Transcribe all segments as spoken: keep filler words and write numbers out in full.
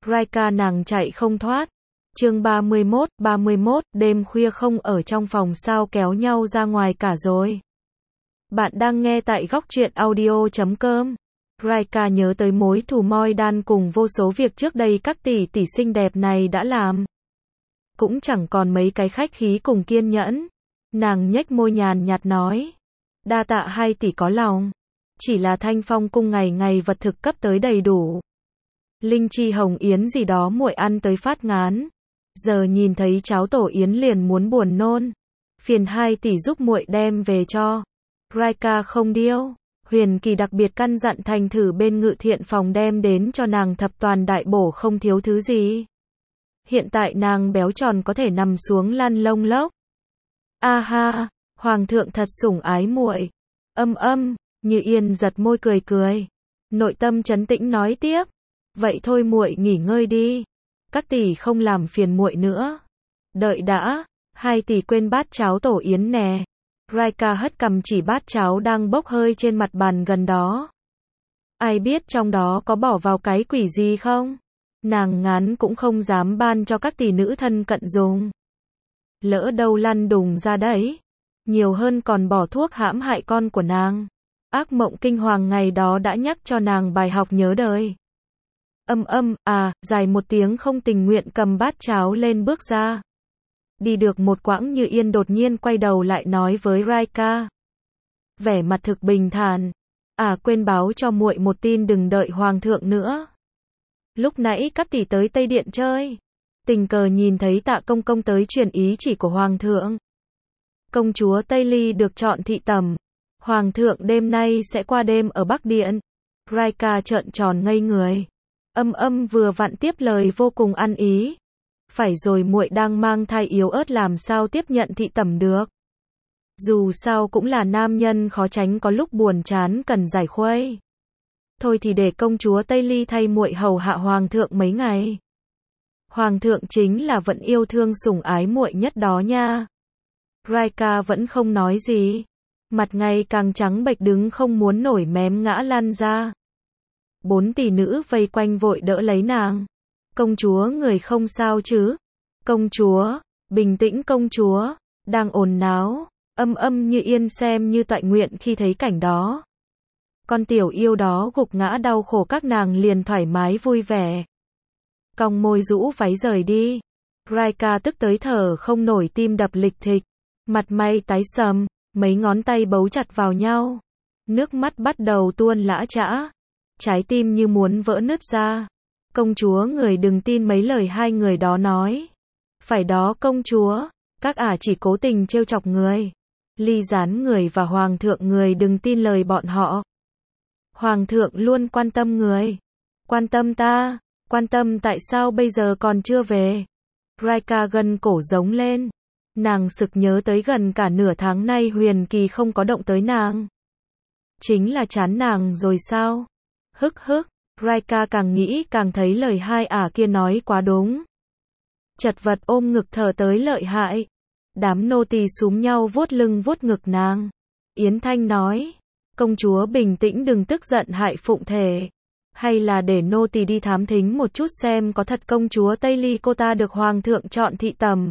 Raika nàng chạy không thoát. Chương ba mươi mốt, ba mươi mốt, đêm khuya không ở trong phòng sao kéo nhau ra ngoài cả rồi. Bạn đang nghe tại góc truyện audio chấm com. Raika nhớ tới mối thù moi đan cùng vô số việc trước đây các tỷ tỷ xinh đẹp này đã làm. Cũng chẳng còn mấy cái khách khí cùng kiên nhẫn. Nàng nhếch môi nhàn nhạt nói. Đa tạ hai tỷ có lòng. Chỉ là Thanh Phong cung ngày ngày vật thực cấp tới đầy đủ. Linh chi hồng yến gì đó muội ăn tới phát ngán. Giờ nhìn thấy cháo tổ yến liền muốn buồn nôn. Phiền hai tỷ giúp muội đem về cho. Raika không điêu. Huyền Kỳ đặc biệt căn dặn thành thử bên ngự thiện phòng đem đến cho nàng thập toàn đại bổ không thiếu thứ gì. Hiện tại nàng béo tròn có thể nằm xuống lăn lông lốc. A ha, hoàng thượng thật sủng ái muội. Âm âm, Như Yên giật môi cười cười. Nội tâm trấn tĩnh nói tiếp. Vậy thôi muội nghỉ ngơi đi. Các tỷ không làm phiền muội nữa. Đợi đã, hai tỷ quên bát cháo tổ yến nè. Raika hất cằm chỉ bát cháo đang bốc hơi trên mặt bàn gần đó. Ai biết trong đó có bỏ vào cái quỷ gì không? Nàng ngán cũng không dám ban cho các tỷ nữ thân cận dùng. Lỡ đâu lăn đùng ra đấy. Nhiều hơn còn bỏ thuốc hãm hại con của nàng. Ác mộng kinh hoàng ngày đó đã nhắc cho nàng bài học nhớ đời. Âm âm, à, dài một tiếng không tình nguyện cầm bát cháo lên bước ra. Đi được một quãng Như Yên đột nhiên quay đầu lại nói với Raika. Vẻ mặt thực bình thản. À quên báo cho muội một tin đừng đợi hoàng thượng nữa. Lúc nãy các tỷ tới Tây Điện chơi. Tình cờ nhìn thấy Tạ công công tới truyền ý chỉ của hoàng thượng. Công chúa Tây Ly được chọn thị tẩm. Hoàng thượng đêm nay sẽ qua đêm ở Bắc Điện. Raika trợn tròn ngây người. Âm âm vừa vặn tiếp lời vô cùng ăn ý. Phải rồi muội đang mang thai yếu ớt làm sao tiếp nhận thị tẩm được. Dù sao cũng là nam nhân khó tránh có lúc buồn chán cần giải khuây. Thôi thì để công chúa Tây Ly thay muội hầu hạ hoàng thượng mấy ngày. Hoàng thượng chính là vẫn yêu thương sủng ái muội nhất đó nha. Raika vẫn không nói gì. Mặt ngày càng trắng bệch đứng không muốn nổi mém ngã lăn ra. Bốn tỷ nữ vây quanh vội đỡ lấy nàng. Công chúa người không sao chứ? Công chúa, bình tĩnh công chúa, đang ồn náo. Âm âm Như Yên xem như toại nguyện khi thấy cảnh đó. Con tiểu yêu đó gục ngã đau khổ các nàng liền thoải mái vui vẻ. Cong môi rũ váy rời đi. Raika tức tới thở không nổi tim đập lịch thịch. Mặt mày tái sầm, mấy ngón tay bấu chặt vào nhau. Nước mắt bắt đầu tuôn lã chã. Trái tim như muốn vỡ nứt ra. Công chúa người đừng tin mấy lời hai người đó nói. Phải đó công chúa, các ả chỉ cố tình trêu chọc người. Ly gián người và hoàng thượng người đừng tin lời bọn họ. Hoàng thượng luôn quan tâm người. Quan tâm ta, quan tâm tại sao bây giờ còn chưa về. Raika gân cổ giống lên. Nàng sực nhớ tới gần cả nửa tháng nay Huyền Kỳ không có động tới nàng. Chính là chán nàng rồi sao? Hức hức. Raika càng nghĩ càng thấy lời hai ả kia nói quá đúng. Chật vật ôm ngực thở tới lợi hại. Đám nô tỳ súm nhau vuốt lưng vuốt ngực nàng. Yến Thanh nói. Công chúa bình tĩnh đừng tức giận hại phụng thể. Hay là để nô tỳ đi thám thính một chút xem có thật công chúa Tây Ly cô ta được hoàng thượng chọn thị tẩm.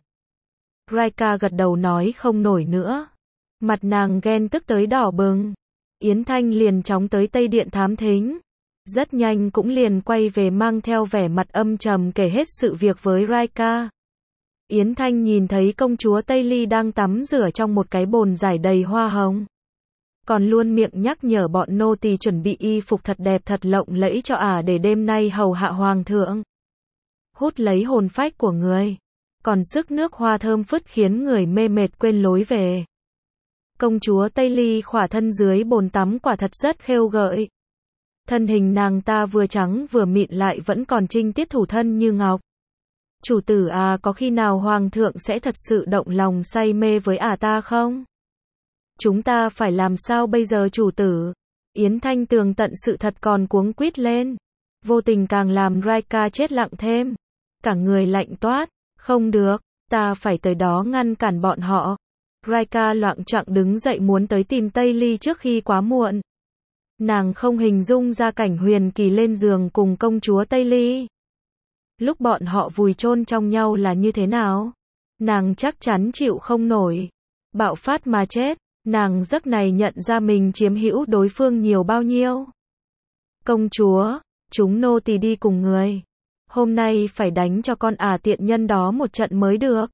Raika gật đầu nói không nổi nữa. Mặt nàng ghen tức tới đỏ bừng. Yến Thanh liền chóng tới Tây Điện thám thính. Rất nhanh cũng liền quay về mang theo vẻ mặt âm trầm kể hết sự việc với Raika. Yến Thanh nhìn thấy công chúa Tây Ly đang tắm rửa trong một cái bồn rải đầy hoa hồng. Còn luôn miệng nhắc nhở bọn nô tỳ chuẩn bị y phục thật đẹp thật lộng lẫy cho ả để đêm nay hầu hạ hoàng thượng. Hút lấy hồn phách của người. Còn sức nước hoa thơm phứt khiến người mê mệt quên lối về. Công chúa Tây Ly khỏa thân dưới bồn tắm quả thật rất khêu gợi. Thân hình nàng ta vừa trắng vừa mịn lại vẫn còn trinh tiết thủ thân như ngọc. Chủ tử à có khi nào hoàng thượng sẽ thật sự động lòng say mê với ả ta không? Chúng ta phải làm sao bây giờ chủ tử? Yến Thanh tường tận sự thật còn cuống quýt lên. Vô tình càng làm Raika chết lặng thêm. Cả người lạnh toát. Không được, ta phải tới đó ngăn cản bọn họ. Raika loạng choạng đứng dậy muốn tới tìm Tây Ly trước khi quá muộn. Nàng không hình dung ra cảnh Huyền Kỳ lên giường cùng công chúa Tây Ly. Lúc bọn họ vùi chôn trong nhau là như thế nào? Nàng chắc chắn chịu không nổi. Bạo phát mà chết. Nàng giấc này nhận ra mình chiếm hữu đối phương nhiều bao nhiêu. Công chúa, chúng nô tỳ đi cùng người. Hôm nay phải đánh cho con ả tiện nhân đó một trận mới được.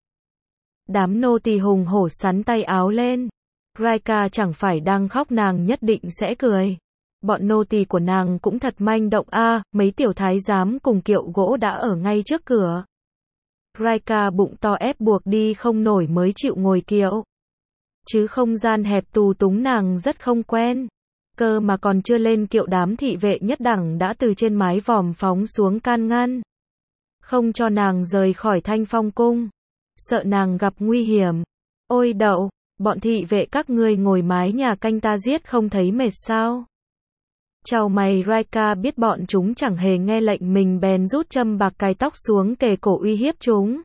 Đám nô tỳ hùng hổ sắn tay áo lên. Raika chẳng phải đang khóc, nàng nhất định sẽ cười. Bọn nô tỳ của nàng cũng thật manh động a, à, mấy tiểu thái giám cùng kiệu gỗ đã ở ngay trước cửa. Raika bụng to ép buộc đi không nổi mới chịu ngồi kiệu. Chứ không gian hẹp tù túng nàng rất không quen. Cơ mà còn chưa lên kiệu đám thị vệ nhất đẳng đã từ trên mái vòm phóng xuống can ngăn. Không cho nàng rời khỏi Thanh Phong cung. Sợ nàng gặp nguy hiểm. Ôi đậu, bọn thị vệ các ngươi ngồi mái nhà canh ta giết không thấy mệt sao? Chào mày. Raika biết bọn chúng chẳng hề nghe lệnh mình bèn rút châm bạc cài tóc xuống kề cổ uy hiếp chúng.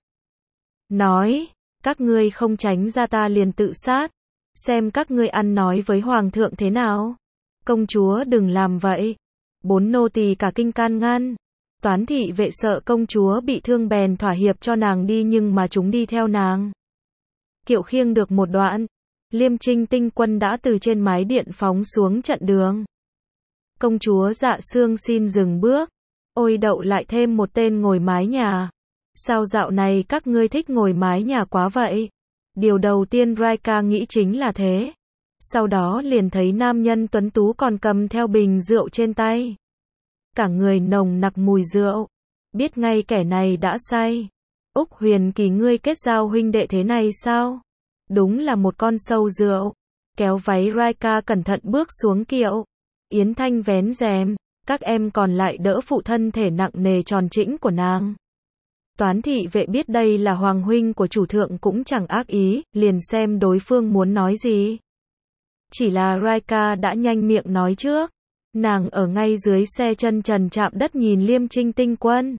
Nói, các ngươi không tránh ra ta liền tự sát. Xem các ngươi ăn nói với hoàng thượng thế nào. Công chúa đừng làm vậy. Bốn nô tỳ cả kinh can ngăn. Toán thị vệ sợ công chúa bị thương bèn thỏa hiệp cho nàng đi, nhưng mà chúng đi theo nàng. Kiệu khiêng được một đoạn, Liêm Trinh tinh quân đã từ trên mái điện phóng xuống trận đường. Công chúa Dạ Sương xin dừng bước. Ôi đậu, lại thêm một tên ngồi mái nhà. Sao dạo này các ngươi thích ngồi mái nhà quá vậy? Điều đầu tiên Raika nghĩ chính là thế. Sau đó liền thấy nam nhân tuấn tú còn cầm theo bình rượu trên tay. Cả người nồng nặc mùi rượu. Biết ngay kẻ này đã say. Úc Huyền Kỳ, ngươi kết giao huynh đệ thế này sao? Đúng là một con sâu rượu. Kéo váy Raika cẩn thận bước xuống kiệu. Yến Thanh vén rèm. Các em còn lại đỡ phụ thân thể nặng nề tròn trĩnh của nàng. Toán thị vệ biết đây là hoàng huynh của chủ thượng cũng chẳng ác ý, liền xem đối phương muốn nói gì. Chỉ là Raika đã nhanh miệng nói trước. Nàng ở ngay dưới xe chân trần chạm đất nhìn Liêm Trinh tinh quân.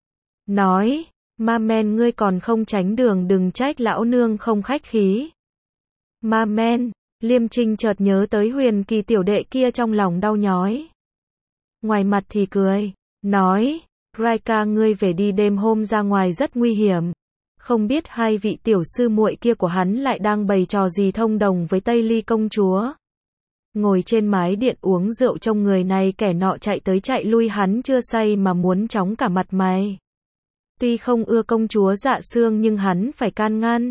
Nói, ma men ngươi còn không tránh đường, đừng trách lão nương không khách khí. Ma men, Liêm Trinh chợt nhớ tới Huyền Kỳ tiểu đệ kia, trong lòng đau nhói. Ngoài mặt thì cười, nói, Raika ngươi về đi, đêm hôm ra ngoài rất nguy hiểm. Không biết hai vị tiểu sư muội kia của hắn lại đang bày trò gì thông đồng với Tây Ly công chúa. Ngồi trên mái điện uống rượu trông người này kẻ nọ chạy tới chạy lui, hắn chưa say mà muốn chóng cả mặt mày. Tuy không ưa công chúa Dạ Sương nhưng hắn phải can ngăn.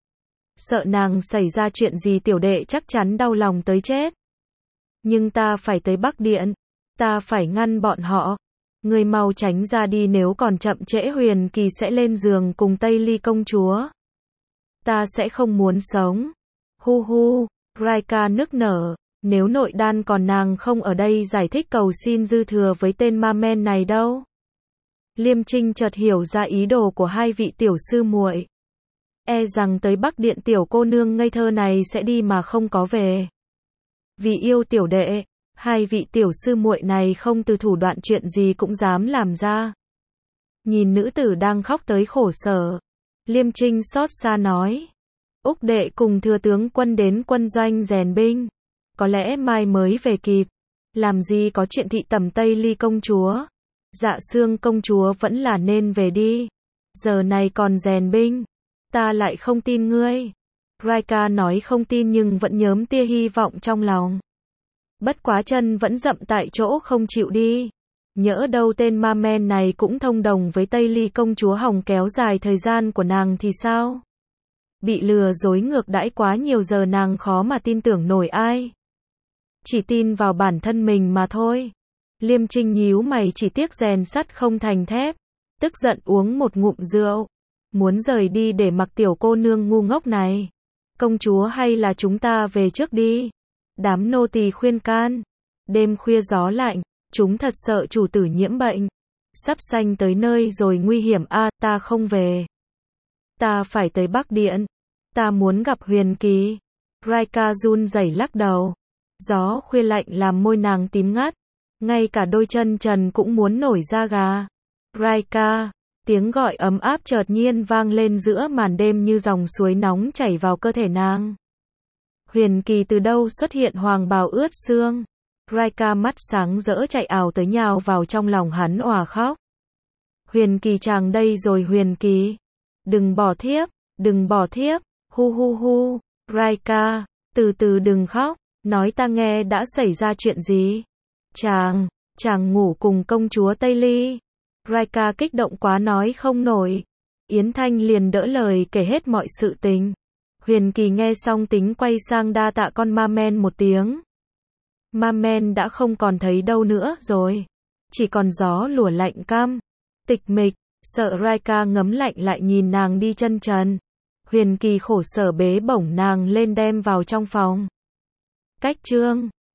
Sợ nàng xảy ra chuyện gì tiểu đệ chắc chắn đau lòng tới chết. Nhưng ta phải tới Bắc Điện. Ta phải ngăn bọn họ. Người mau tránh ra đi, nếu còn chậm trễ Huyền Kỳ sẽ lên giường cùng Tây Ly công chúa. Ta sẽ không muốn sống. Hu hu, Raika nức nở. Nếu nội đan còn nàng không ở đây giải thích cầu xin dư thừa với tên ma men này đâu. Liêm Trinh chợt hiểu ra ý đồ của hai vị tiểu sư muội. E rằng tới Bắc Điện tiểu cô nương ngây thơ này sẽ đi mà không có về. Vì yêu tiểu đệ, hai vị tiểu sư muội này không từ thủ đoạn, chuyện gì cũng dám làm ra. Nhìn nữ tử đang khóc tới khổ sở, Liêm Trinh xót xa nói. Úc đệ cùng thừa tướng quân đến quân doanh rèn binh. Có lẽ mai mới về kịp. Làm gì có chuyện thị tẩm Tây Ly công chúa. Dạ Sương công chúa vẫn là nên về đi. Giờ này còn rèn binh. Ta lại không tin ngươi. Raika nói không tin nhưng vẫn nhớm tia hy vọng trong lòng. Bất quá chân vẫn dậm tại chỗ không chịu đi. Nhỡ đâu tên ma men này cũng thông đồng với Tây Ly công chúa hòng kéo dài thời gian của nàng thì sao? Bị lừa dối ngược đãi quá nhiều giờ nàng khó mà tin tưởng nổi ai. Chỉ tin vào bản thân mình mà thôi. Liêm Trinh nhíu mày, chỉ tiếc rèn sắt không thành thép. Tức giận uống một ngụm rượu. Muốn rời đi để mặc tiểu cô nương ngu ngốc này. Công chúa hay là chúng ta về trước đi. Đám nô tỳ khuyên can. Đêm khuya gió lạnh. Chúng thật sợ chủ tử nhiễm bệnh. Sắp sanh tới nơi rồi nguy hiểm a à, ta không về. Ta phải tới Bắc Điện. Ta muốn gặp Huyền Kỳ. Raika run rẩy lắc đầu. Gió khuya lạnh làm môi nàng tím ngắt. Ngay cả đôi chân trần cũng muốn nổi da gà. Raika, tiếng gọi ấm áp chợt nhiên vang lên giữa màn đêm như dòng suối nóng chảy vào cơ thể nàng. Huyền Kỳ từ đâu xuất hiện, hoàng bào ướt sương. Raika mắt sáng rỡ chạy ào tới nhào vào trong lòng hắn òa khóc. Huyền Kỳ chàng đây rồi Huyền Kỳ. Đừng bỏ thiếp, đừng bỏ thiếp, hu hu hu, Raika, từ từ đừng khóc, nói ta nghe đã xảy ra chuyện gì. Chàng, chàng ngủ cùng công chúa Tây Ly. Raika kích động quá nói không nổi. Yến Thanh liền đỡ lời kể hết mọi sự tình. Huyền Kỳ nghe xong tính quay sang đa tạ con ma men một tiếng. Ma men đã không còn thấy đâu nữa rồi. Chỉ còn gió lùa lạnh căm, tịch mịch, sợ Raika ngấm lạnh lại nhìn nàng đi chân trần. Huyền Kỳ khổ sở bế bổng nàng lên đem vào trong phòng. Cách chương